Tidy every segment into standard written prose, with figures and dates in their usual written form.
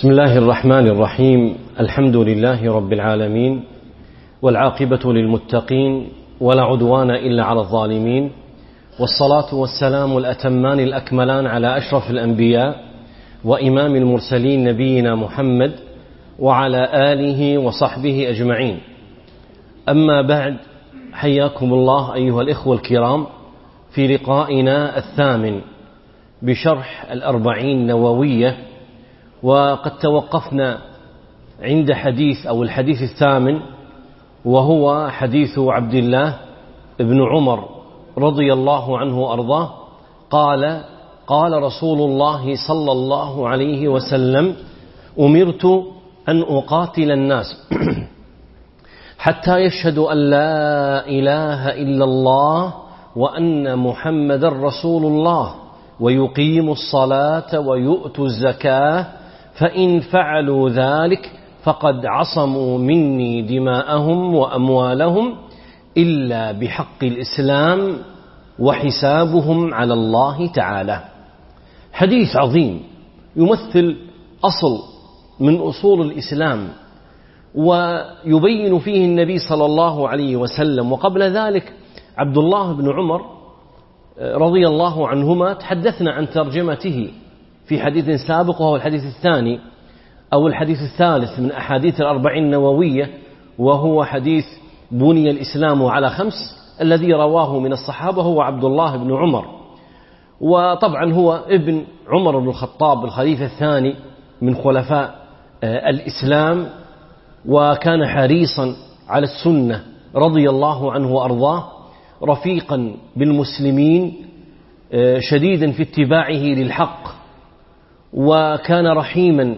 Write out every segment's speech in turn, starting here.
بسم الله الرحمن الرحيم. الحمد لله رب العالمين، والعاقبة للمتقين، ولا عدوان إلا على الظالمين، والصلاة والسلام الأتمان الأكملان على أشرف الأنبياء وإمام المرسلين نبينا محمد وعلى آله وصحبه أجمعين. أما بعد، حياكم الله أيها الإخوة الكرام في لقائنا الثامن بشرح الأربعين نووية. وقد توقفنا عند الحديث الثامن، وهو حديث عبد الله بن عمر رضي الله عنه وأرضاه قال رسول الله صلى الله عليه وسلم: أمرت أن أقاتل الناس حتى يشهدوا أن لا إله إلا الله وأن محمد رسول الله ويقيموا الصلاة ويؤتوا الزكاة، فإن فعلوا ذلك فقد عصموا مني دماءهم وأموالهم إلا بحق الإسلام وحسابهم على الله تعالى. حديث عظيم يمثل أصل من أصول الإسلام، ويبين فيه النبي صلى الله عليه وسلم. وقبل ذلك عبد الله بن عمر رضي الله عنهما تحدثنا عن ترجمته في حديث سابق، وهو الحديث الثاني أو الحديث الثالث من أحاديث الأربعين النووية، وهو حديث بني الإسلام على خمس، الذي رواه من الصحابة هو عبد الله بن عمر. وطبعا هو ابن عمر بن الخطاب الخليفة الثاني من خلفاء الإسلام، وكان حريصا على السنة رضي الله عنه وأرضاه، رفيقا بالمسلمين، شديدا في اتباعه للحق، وكان رحيما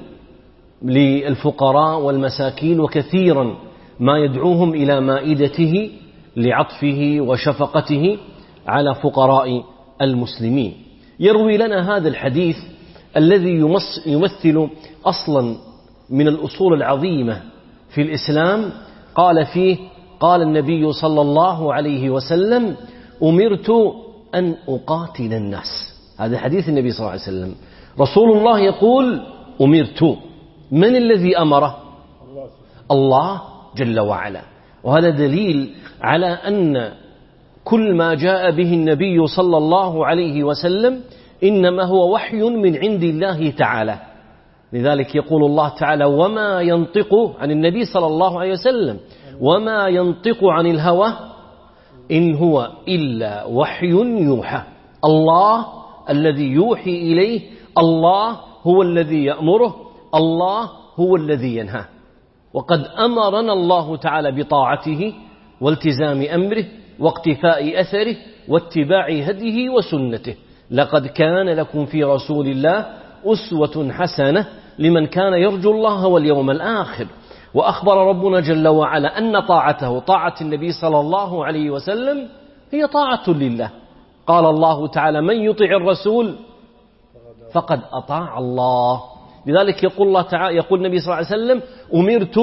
للفقراء والمساكين، وكثيرا ما يدعوهم إلى مائدته لعطفه وشفقته على فقراء المسلمين. يروي لنا هذا الحديث الذي يمثل أصلا من الأصول العظيمة في الإسلام. قال فيه: قال النبي صلى الله عليه وسلم: أمرت أن أقاتل الناس. هذا حديث النبي صلى الله عليه وسلم. رسول الله يقول: أمرت. من الذي أمره؟ الله جل وعلا. وهذا دليل على أن كل ما جاء به النبي صلى الله عليه وسلم إنما هو وحي من عند الله تعالى. لذلك يقول الله تعالى: وما ينطق عن النبي صلى الله عليه وسلم، وما ينطق عن الهوى إن هو إلا وحي يوحى. الله الذي يوحي إليه، الله هو الذي يأمره، الله هو الذي ينهاه. وقد أمرنا الله تعالى بطاعته والتزام أمره واقتفاء أثره واتباع هديه وسنته. لقد كان لكم في رسول الله أسوة حسنة لمن كان يرجو الله واليوم الآخر. وأخبر ربنا جل وعلا أن طاعته، طاعة النبي صلى الله عليه وسلم، هي طاعة لله. قال الله تعالى: من يطع الرسول فقد أطاع الله. لذلك يقول الله تعالى، يقول النبي صلى الله عليه وسلم: أمرت،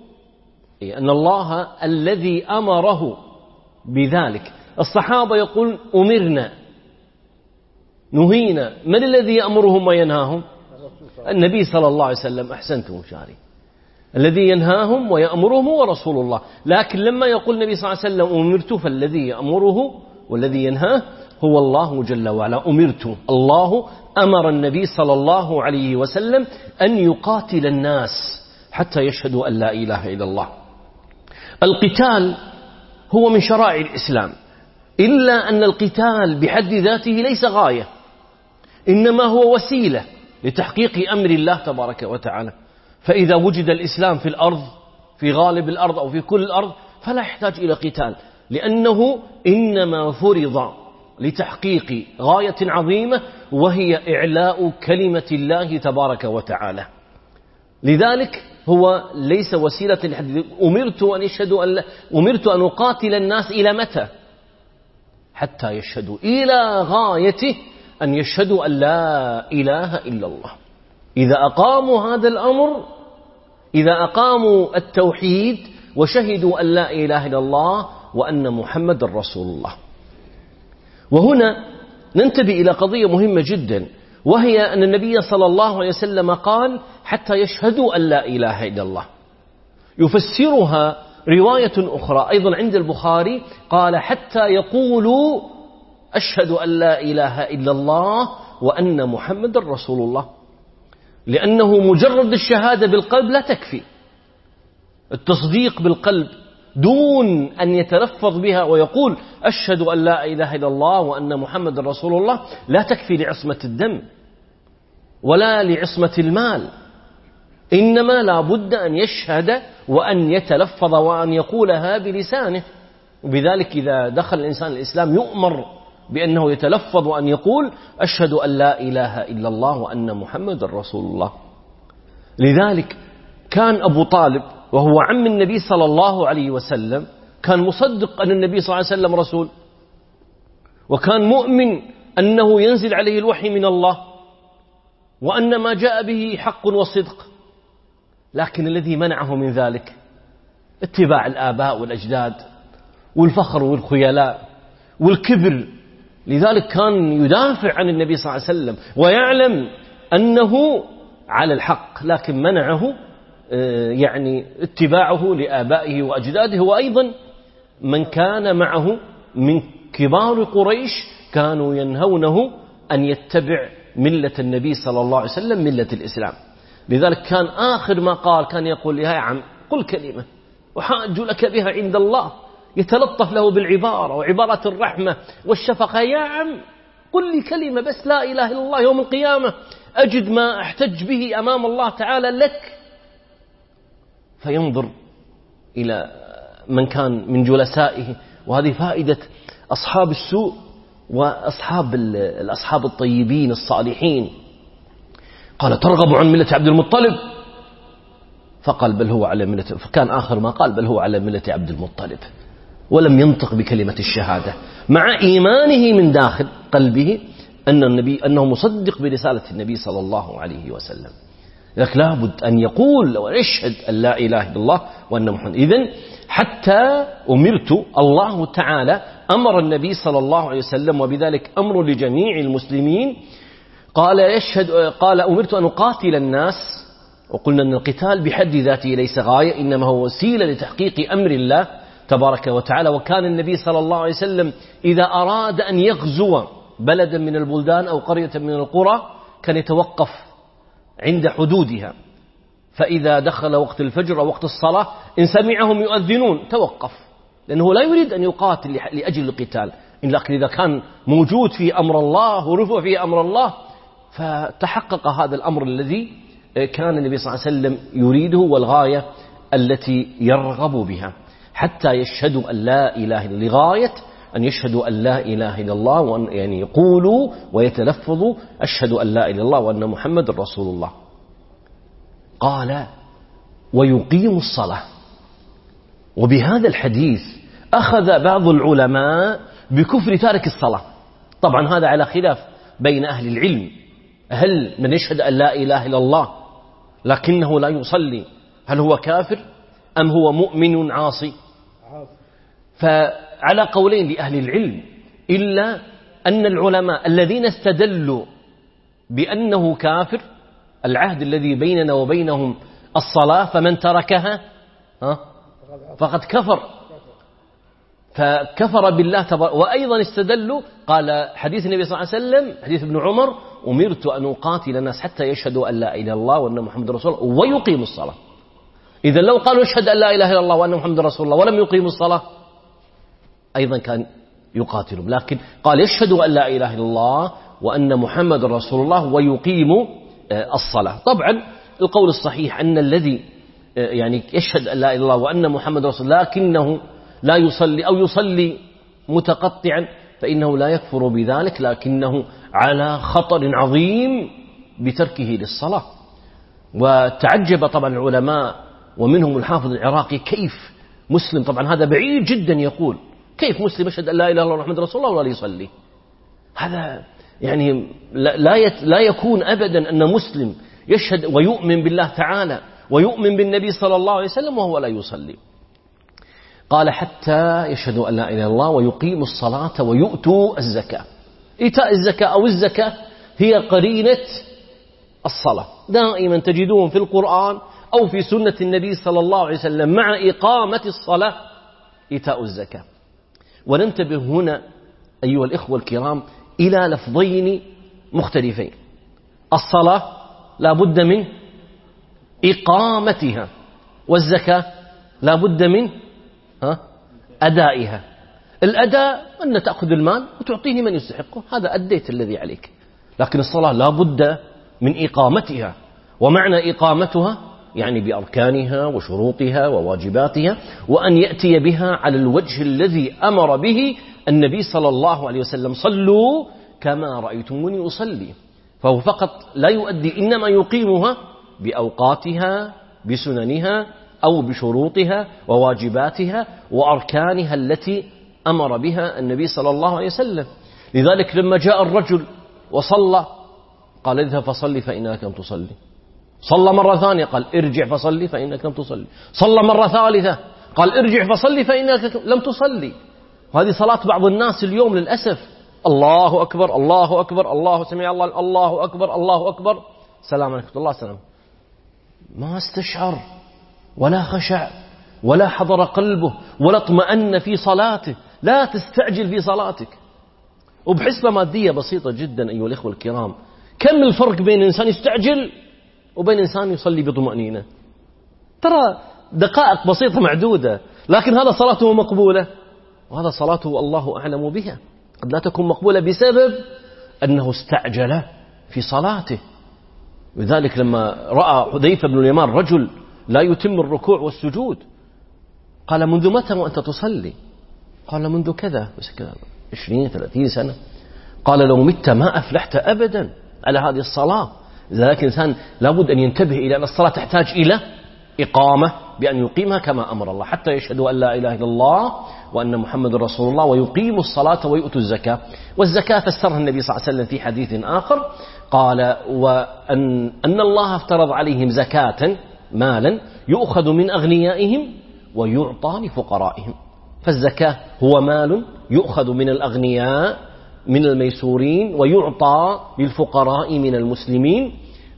أن الله الذي أمره بذلك. الصحابة يقول: أمرنا، نهينا. من الذي يأمرهم وينهاهم؟ النبي صلى الله عليه وسلم. أحسنتم شاري. الذي ينهاهم ويأمرهم هو رسول الله. لكن لما يقول النبي صلى الله عليه وسلم: أمرت، فالذي يأمره والذي ينهاه هو الله جل وعلا. أمرت، الله أمر النبي صلى الله عليه وسلم أن يقاتل الناس حتى يشهدوا أن لا إله إلا الله. القتال هو من شرائع الإسلام، إلا أن القتال بحد ذاته ليس غاية، إنما هو وسيلة لتحقيق أمر الله تبارك وتعالى. فإذا وجد الإسلام في الأرض، في غالب الأرض أو في كل الأرض، فلا يحتاج إلى قتال، لأنه إنما فرض لتحقيق غاية عظيمة، وهي إعلاء كلمة الله تبارك وتعالى. لذلك هو ليس وسيلة لحد. أمرت أن أقاتل الناس إلى متى؟ حتى يشهدوا، إلى غايته أن يشهدوا أن لا إله إلا الله. إذا أقاموا هذا الأمر، إذا أقاموا التوحيد وشهدوا أن لا إله إلا الله وأن محمد رسول الله. وهنا ننتبه إلى قضية مهمة جدا، وهي أن النبي صلى الله عليه وسلم قال حتى يشهدوا أن لا إله إلا الله. يفسرها رواية أخرى أيضا عند البخاري قال حتى يقولوا أشهد أن لا إله إلا الله وأن محمد رسول الله، لأنه مجرد الشهادة بالقلب لا تكفي. التصديق بالقلب دون أن يتلفظ بها ويقول أشهد أن لا إله إلا الله وأن محمد رسول الله لا تكفي لعصمة الدم ولا لعصمة المال، إنما لا بد أن يشهد وأن يتلفظ وأن يقولها بلسانه. وبذلك إذا دخل الإنسان الإسلام يؤمر بأنه يتلفظ وأن يقول أشهد أن لا إله إلا الله وأن محمد رسول الله. لذلك كان أبو طالب وهو عم النبي صلى الله عليه وسلم كان مصدق أن النبي صلى الله عليه وسلم رسول، وكان مؤمن أنه ينزل عليه الوحي من الله وأن ما جاء به حق وصدق، لكن الذي منعه من ذلك اتباع الآباء والأجداد والفخر والخيلاء والكبر. لذلك كان يدافع عن النبي صلى الله عليه وسلم ويعلم أنه على الحق، لكن منعه يعني اتباعه لآبائه وأجداده. وأيضا من كان معه من كبار قريش كانوا ينهونه أن يتبع ملة النبي صلى الله عليه وسلم، ملة الإسلام. لذلك كان آخر ما قال كان يقول يا عم قل كلمة وحاج لك بها عند الله، يتلطف له بالعبارة وعبارة الرحمة والشفقة. يا عم قل لي كلمة بس لا إله إلا الله، يوم القيامة أجد ما أحتج به أمام الله تعالى لك. فينظر إلى من كان من جلسائه، وهذه فائدة أصحاب السوء وأصحاب الطيبين الصالحين. قال ترغب عن ملة عبد المطلب؟ فقال بل هو على ملة، فكان آخر ما قال بل هو على ملة عبد المطلب، ولم ينطق بكلمة الشهادة مع إيمانه من داخل قلبه أنه مصدق برسالة النبي صلى الله عليه وسلم. لكن لابد أن يقول ويشهد أن لا إله إلا الله وأن محمد. إذن حتى أمرت، الله تعالى أمر النبي صلى الله عليه وسلم، وبذلك أمر لجميع المسلمين. قال أمرت أن أقاتل الناس، وقلنا أن القتال بحد ذاته ليس غاية، إنما هو وسيلة لتحقيق أمر الله تبارك وتعالى. وكان النبي صلى الله عليه وسلم إذا أراد أن يغزو بلدا من البلدان أو قرية من القرى كان يتوقف عند حدودها، فإذا دخل وقت الفجر أو وقت الصلاة إن سمعهم يؤذنون توقف، لأنه لا يريد أن يقاتل لأجل القتال، لكن إذا كان موجود في أمر الله ورفع في أمر الله فتحقق هذا الأمر الذي كان النبي صلى الله عليه وسلم يريده والغاية التي يرغب بها، حتى يشهدوا أن لا إله إلا الله، لغاية أن يشهدوا أن لا إله إلا الله، وأن يعني يقولوا ويتلفظوا أشهد أن لا إله إلا الله وأن محمد رسول الله. قال ويقيم الصلاة. وبهذا الحديث أخذ بعض العلماء بكفر تارك الصلاة. طبعا هذا على خلاف بين أهل العلم، هل من يشهد أن لا إله إلا الله لكنه لا يصلي هل هو كافر أم هو مؤمن عاصي؟ فعلى قولين لأهل العلم، إلا أن العلماء الذين استدلوا بأنه كافر، العهد الذي بيننا وبينهم الصلاة، فمن تركها فقد كفر، فكفر بالله وأيضا استدلوا، قال حديث النبي صلى الله عليه وسلم حديث ابن عمر أمرت أن أقاتل الناس حتى يشهدوا أن لا إله إلا الله وأن محمد رسول الله ويقيموا الصلاة. إذا لو قالوا اشهد أن لا إله إلا الله وأن محمد رسول الله ولم يقيموا الصلاة أيضا كان يقاتلهم، لكن قال يشهدوا أن لا إله إلا الله وأن محمد رسول الله ويقيموا الصلاة. طبعا القول الصحيح أن الذي يعني يشهد أن لا إله إلا الله وأن محمد رسول الله لكنه لا يصلي أو يصلي متقطعا فإنه لا يكفر بذلك، لكنه على خطر عظيم بتركه للصلاة. وتعجب طبعا العلماء ومنهم الحافظ العراقي كيف مسلم، طبعا هذا بعيد جدا، يقول كيف مسلم يشهد أن لا إله إلا الله محمد رسول الله ولا يصلي؟ هذا يعني لا يكون أبدا أن مسلم يشهد ويؤمن بالله تعالى ويؤمن بالنبي صلى الله عليه وسلم وهو لا يصلي. قال حتى يشهدوا أن لا إله إلا الله ويقيموا الصلاة ويؤتوا الزكاة. إيتاء الزكاة أو الزكاة هي قرينة الصلاة. دائما تجدون في القرآن أو في سنة النبي صلى الله عليه وسلم مع إقامة الصلاة إيتاء الزكاة. وننتبه هنا أيها الإخوة الكرام إلى لفظين مختلفين. الصلاة لا بد من إقامتها، والزكاة لا بد من أدائها. الأداء أن تأخذ المال وتعطيه من يستحقه، هذا أديت الذي عليك. لكن الصلاة لا بد من إقامتها، ومعنى إقامتها يعني بأركانها وشروطها وواجباتها، وأن يأتي بها على الوجه الذي أمر به النبي صلى الله عليه وسلم: صلوا كما رأيتموني أصلي. فهو فقط لا يؤدي، إنما يقيمها بأوقاتها بسننها أو بشروطها وواجباتها وأركانها التي أمر بها النبي صلى الله عليه وسلم. لذلك لما جاء الرجل وصلى قال: اذهب فصلي فإنك لم تصلي. صلى مرة ثانية قال: ارجع فصلي فإنك لم تصلي. صلى مرة ثالثة قال: ارجع فصلي فإنك لم تصلي. وهذه صلاة بعض الناس اليوم للأسف: الله أكبر الله أكبر الله سمع الله الله أكبر الله أكبر سلام عليكم الله سلام، ما استشعر ولا خشع ولا حضر قلبه ولا اطمأن في صلاته. لا تستعجل في صلاتك. وبحسبة مادية بسيطة جدا أيها الإخوة الكرام، كم الفرق بين إنسان يستعجل وبين إنسان يصلي بطمأنينة؟ ترى دقائق بسيطة معدودة، لكن هذا صلاته مقبولة، وهذا صلاته الله أعلم بها قد لا تكون مقبولة بسبب أنه استعجل في صلاته. لذلك لما رأى حذيفة بن اليمان رجل لا يتم الركوع والسجود قال: منذ متى وأنت تصلي؟ قال: منذ كذا 20-30 سنة. قال: لو مت ما أفلحت أبدا على هذه الصلاة. لذلك الإنسان لابد أن ينتبه إلى أن الصلاة تحتاج إلى إقامة، بأن يقيمها كما أمر الله، حتى يشهدوا أن لا إله إلا الله وأن محمد رسول الله ويقيموا الصلاة ويؤتوا الزكاة. والزكاة فسرها النبي صلى الله عليه وسلم في حديث آخر، قال: وأن الله افترض عليهم زكاة مالا يؤخذ من أغنيائهم ويعطى لفقرائهم. فالزكاة هو مال يؤخذ من الأغنياء من الميسورين ويعطى للفقراء من المسلمين.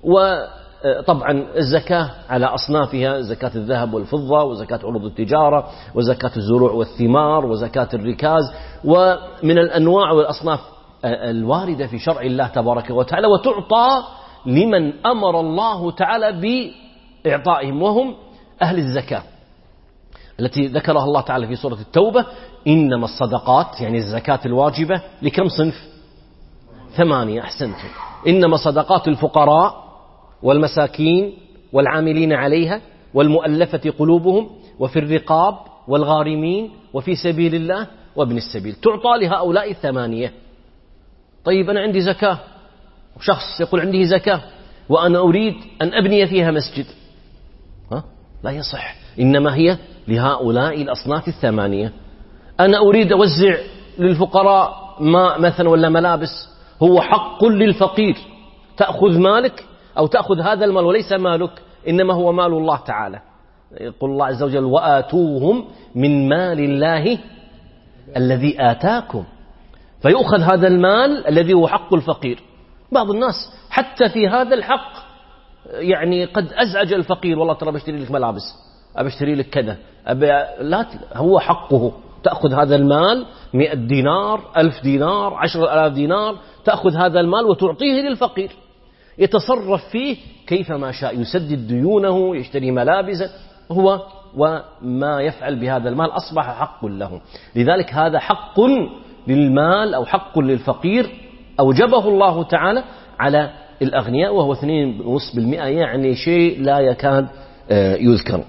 وطبعا الزكاة على أصنافها: زكاة الذهب والفضة، وزكاة عروض التجارة، وزكاة الزروع والثمار، وزكاة الركاز، ومن الأنواع والأصناف الواردة في شرع الله تبارك وتعالى، وتعطى لمن أمر الله تعالى بإعطائهم وهم أهل الزكاة التي ذكرها الله تعالى في سورة التوبة: إنما الصدقات، يعني الزكاة الواجبة لكم صنف؟ 8. أحسنتم. إنما صدقات الفقراء والمساكين والعاملين عليها والمؤلفة قلوبهم وفي الرقاب والغارمين وفي سبيل الله وابن السبيل. تعطى لهؤلاء 8. طيب أنا عندي زكاة، وشخص يقول عندي زكاة وأنا أريد أن أبني فيها مسجد، لا يصح. إنما هي لهؤلاء الأصناف 8. أنا أريد أوزع للفقراء ماء مثلا ولا ملابس، هو حق للفقير. تأخذ مالك أو تأخذ هذا المال وليس مالك، إنما هو مال الله تعالى. يقول الله عز وجل: وآتوهم من مال الله الذي آتاكم. فيؤخذ هذا المال الذي هو حق الفقير. بعض الناس حتى في هذا الحق يعني قد أزعج الفقير: والله ترى بشتري لك ملابس، أبشتري لك كذا، لا، هو حقه. تأخذ هذا المال 100 دينار 1000 دينار 10,000 دينار، تأخذ هذا المال وتعطيه للفقير يتصرف فيه كيفما شاء، يسدد ديونه، يشتري ملابسه، هو وما يفعل بهذا المال أصبح حق له. لذلك هذا حق للمال أو حق للفقير أوجبه الله تعالى على الأغنياء، وهو 2.5%، يعني شيء لا يكاد يذكر.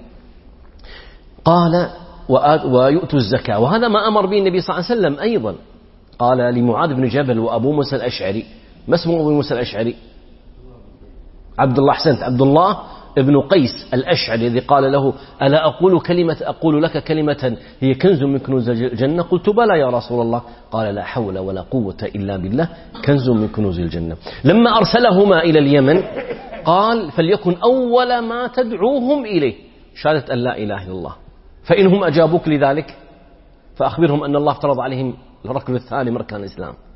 قال: ويؤتوا الزكاة. وهذا ما أمر به النبي صلى الله عليه وسلم أيضا. قال لمعاذ بن جبل وأبو موسى الأشعري. ما اسمه أبو موسى الأشعري؟ عبد الله. أحسنت، عبد الله ابن قيس الأشعري، الذي قال له: ألا أقول لك كلمة هي كنز من كنوز الجنة؟ قلت: بلى يا رسول الله. قال: لا حول ولا قوة إلا بالله، كنز من كنوز الجنة. لما أرسلهما إلى اليمن قال: فليكن أول ما تدعوهم إليه شهادة أن لا إله إلا الله، فإنهم أجابوك لذلك فأخبرهم أن الله افترض عليهم الركن الثاني من أركان الإسلام.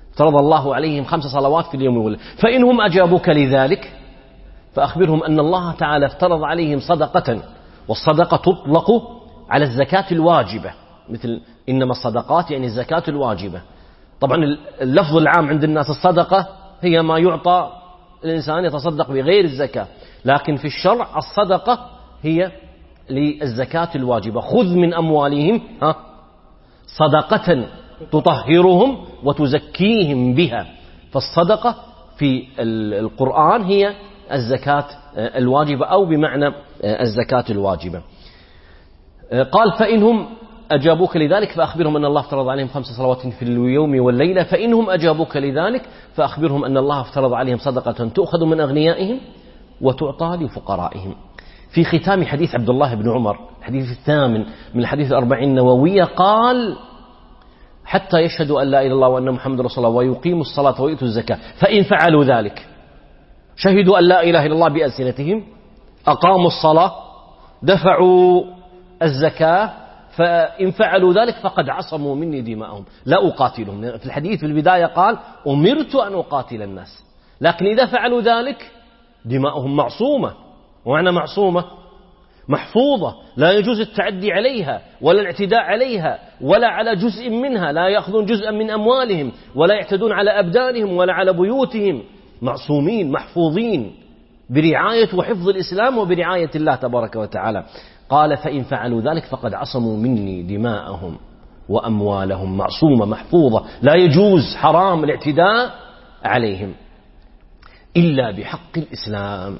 افترض الله عليهم 5 صلوات في اليوم والليلة، فإنهم أجابوك لذلك فأخبرهم أن الله تعالى افترض عليهم صدقة، والصدقة تطلق على الزكاة الواجبة، مثل إنما الصدقات يعني الزكاة الواجبة. طبعا اللفظ العام عند الناس الصدقة هي ما يعطى الإنسان يتصدق بغير الزكاة، لكن في الشرع الصدقة هي للزكاة الواجبة. خذ من أموالهم صدقة تطهرهم وتزكيهم بها. فالصدقة في القرآن هي الزكاة الواجبة أو بمعنى الزكاة الواجبة. قال فإنهم أجابوك لذلك فأخبرهم أن الله افترض عليهم 5 صلوات في اليوم والليلة، فإنهم أجابوك لذلك فأخبرهم أن الله افترض عليهم صدقة تؤخذ من أغنيائهم وتعطى لفقرائهم. في ختام حديث عبد الله بن عمر، الحديث الثامن من الحديث 40 النووية، قال حتى يشهدوا أن لا إله إلا الله وأن محمد رسول الله ويقيموا الصلاة ويؤتوا الزكاة، فإن فعلوا ذلك، شهدوا أن لا إله إلا الله بألسنتهم، أقاموا الصلاة، دفعوا الزكاة، فإن فعلوا ذلك فقد عصموا مني دماءهم لا أقاتلهم. في الحديث في البداية قال أمرت أن أقاتل الناس، لكن إذا فعلوا ذلك دماءهم معصومة. ومعنى معصومة محفوظة، لا يجوز التعدي عليها ولا الاعتداء عليها ولا على جزء منها، لا يأخذون جزءا من أموالهم ولا يعتدون على أبدانهم ولا على بيوتهم، معصومين محفوظين برعاية وحفظ الإسلام وبرعاية الله تبارك وتعالى. قال فإن فعلوا ذلك فقد عصموا مني دماءهم وأموالهم، معصومة محفوظة، لا يجوز حرام الاعتداء عليهم إلا بحق الإسلام.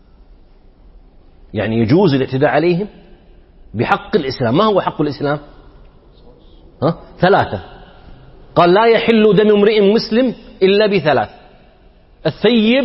يعني يجوز الاعتداء عليهم بحق الإسلام. ما هو حق الإسلام؟ 3. قال لا يحل دم امرئ مسلم إلا ب3: الثيب،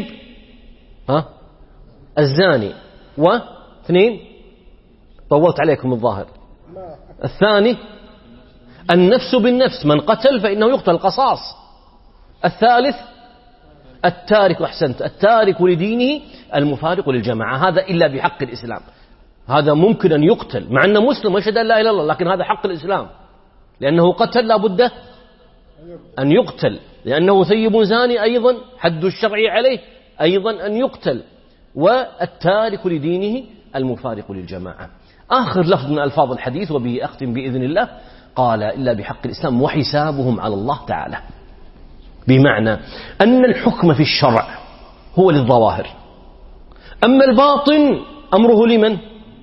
الزاني، و2 طولت عليكم الظاهر، الثاني النفس بالنفس، من قتل فإنه يقتل قصاص، الثالث التارك، أحسنت، التارك لدينه المفارق للجماعة. هذا إلا بحق الإسلام. هذا ممكن أن يقتل مع أنه مسلم ويشهد أن لا إله إلا الله، لكن هذا حق الإسلام، لأنه قتل لا بد أن يقتل، لأنه ثيب زاني أيضا حد الشرع عليه أيضا أن يقتل، والتارك لدينه المفارق للجماعة. آخر لفظ من ألفاظ الحديث وبه أختم بإذن الله، قال إلا بحق الإسلام وحسابهم على الله تعالى، بمعنى أن الحكم في الشرع هو للظواهر، أما الباطن أمره لمن؟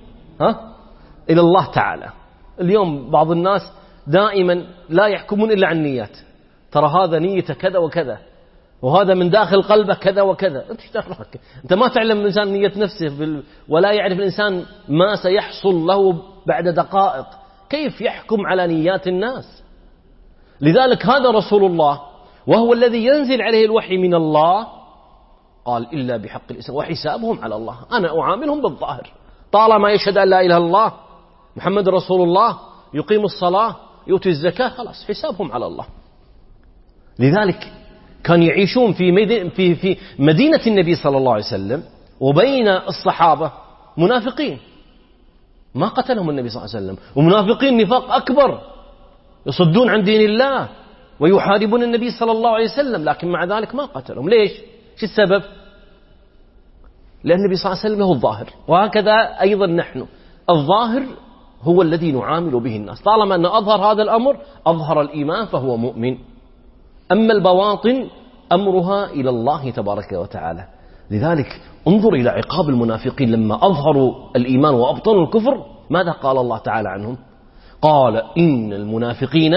إلى الله تعالى. اليوم بعض الناس دائما لا يحكمون إلا عن نيات، ترى هذا نيته كذا وكذا، وهذا من داخل قلبه كذا وكذا. أنت ما تعلم الإنسان نية نفسه، ولا يعرف الإنسان ما سيحصل له بعد دقائق، كيف يحكم على نيات الناس؟ لذلك هذا رسول الله وهو الذي ينزل عليه الوحي من الله قال إلا بحق الإسلام وحسابهم على الله. أنا أعاملهم بالظاهر، طالما يشهد أن لا إله إلا الله محمد رسول الله، يقيم الصلاة، يؤتي الزكاة، خلاص حسابهم على الله. لذلك كان يعيشون في مدينة النبي صلى الله عليه وسلم وبين الصحابة منافقين ما قتلهم النبي صلى الله عليه وسلم، ومنافقين نفاق أكبر يصدون عن دين الله ويحاربون النبي صلى الله عليه وسلم، لكن مع ذلك ما قتلهم. ليش؟ شو السبب؟ لأن النبي صلى الله عليه وسلم هو الظاهر، وهكذا أيضا نحن الظاهر هو الذي نعامل به الناس. طالما أن أظهر هذا الأمر أظهر الإيمان فهو مؤمن، أما البواطن أمرها إلى الله تبارك وتعالى. لذلك انظر إلى عقاب المنافقين لما أظهروا الإيمان وأبطنوا الكفر، ماذا قال الله تعالى عنهم؟ قال إن المنافقين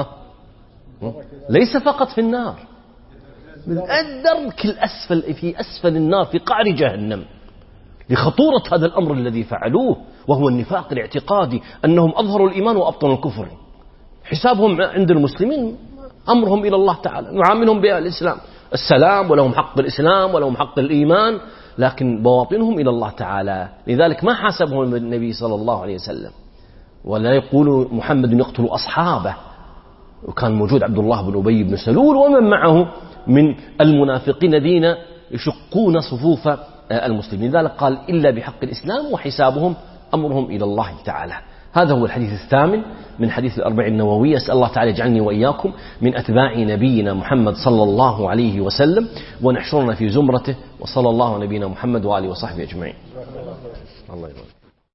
ليس فقط في النار، من الدرك الأسفل، في أسفل النار، في قعر جهنم، لخطورة هذا الأمر الذي فعلوه، وهو النفاق الاعتقادي، أنهم أظهروا الإيمان وأبطنوا الكفر. حسابهم عند المسلمين أمرهم إلى الله تعالى، نعاملهم بالإسلام السلام، ولهم حق الإسلام ولهم حق الإيمان، لكن بواطنهم إلى الله تعالى. لذلك ما حاسبهم النبي صلى الله عليه وسلم، ولا يقول محمد يقتل أصحابه، وكان موجود عبد الله بن أبي بن سلول ومن معه من المنافقين الذين يشقون صفوف المسلمين. لذلك قال إلا بحق الإسلام وحسابهم أمرهم إلى الله تعالى. هذا هو الحديث الثامن من حديث الأربعين النووية. أسأل الله تعالى يجعلني وإياكم من أتباع نبينا محمد صلى الله عليه وسلم ونحشرنا في زمرته، وصلى الله على نبينا محمد وآله وصحبه أجمعين. الله يبارك.